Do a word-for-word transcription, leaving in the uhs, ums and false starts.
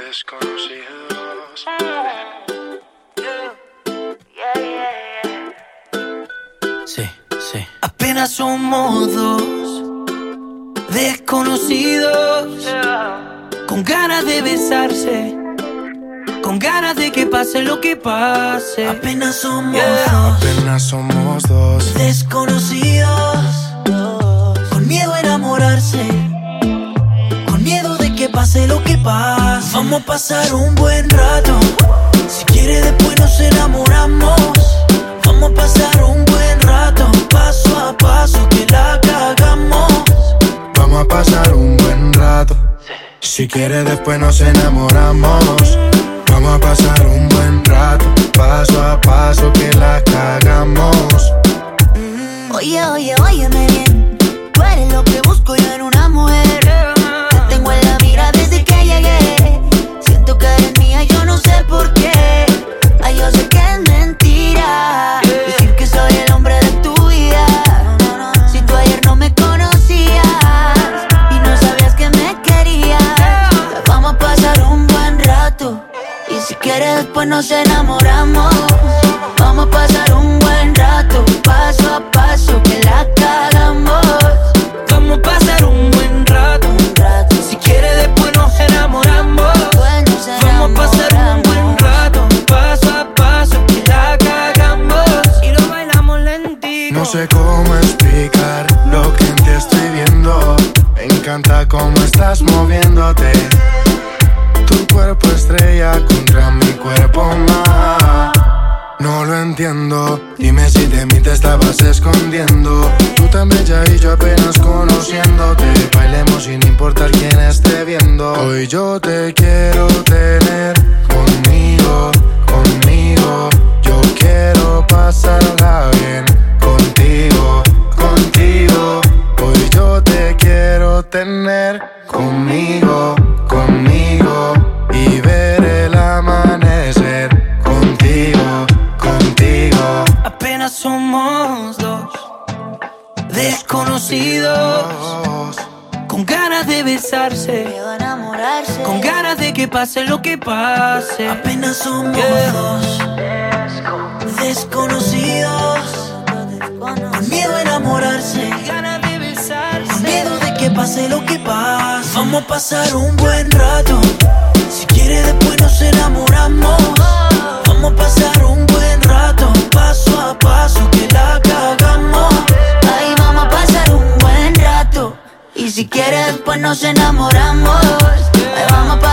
Desconocidos. Sí, sí. Apenas somos dos desconocidos, con ganas de besarse, con ganas de que pase lo que pase. Apenas somos yeah. dos. Apenas somos dos desconocidos, con miedo a enamorarse, con miedo de que pase lo que pase. Vamos a pasar un buen rato, si quiere después nos enamoramos. Vamos a pasar un buen rato, paso a paso que la cagamos. Vamos a pasar un buen rato, si quiere después nos enamoramos. Vamos a pasar un buen rato, paso a paso que la cagamos. Oye, oye, óyeme bien, tú eres lo que busco yo en una mujer. Te tengo en la mira desde que llegué, siento que eres mía, yo no sé por qué. Ay, yo sé que es mentira decir que soy el hombre de tu vida. Si tú ayer no me conocías y no sabías que me querías, vamos a pasar un buen rato, y si quieres después nos enamoramos. Vamos a pasar un buen rato, paso a paso que la cagamos. Vamos a pasar un buen rato, Un rato, si quiere después nos enamoramos. después nos Vamos a pasar un buen rato, paso a paso que la cagamos. Y lo bailamos lentito. No sé cómo explicar lo que en ti estoy viendo. Me encanta cómo estás moviéndote, tu cuerpo estrella contra mi cuerpo más. No lo entiendo, dime si de mí te estabas escondiendo. Tú tan bella y yo apenas conociéndote. Bailemos sin importar quién esté viendo. Hoy yo te quiero tener conmigo, conmigo. Yo quiero pasarla bien contigo, contigo. Hoy yo te quiero tener conmigo, conmigo. Y ver el amanecer contigo, contigo. Apenas somos dos desconocidos, con ganas de besarse, miedo a enamorarse, con ganas de que pase lo que pase. Apenas somos yeah. dos desconocidos, con miedo a enamorarse, ganas de besarse, con miedo de que pase lo que pase. Vamos a pasar un buen rato, si quiere después nos enamoramos. Vamos a pasar un buen rato, paso a paso que la cagamos. ay, vamos a pasar un buen rato, y si quieres después nos enamoramos. Ay, vamos a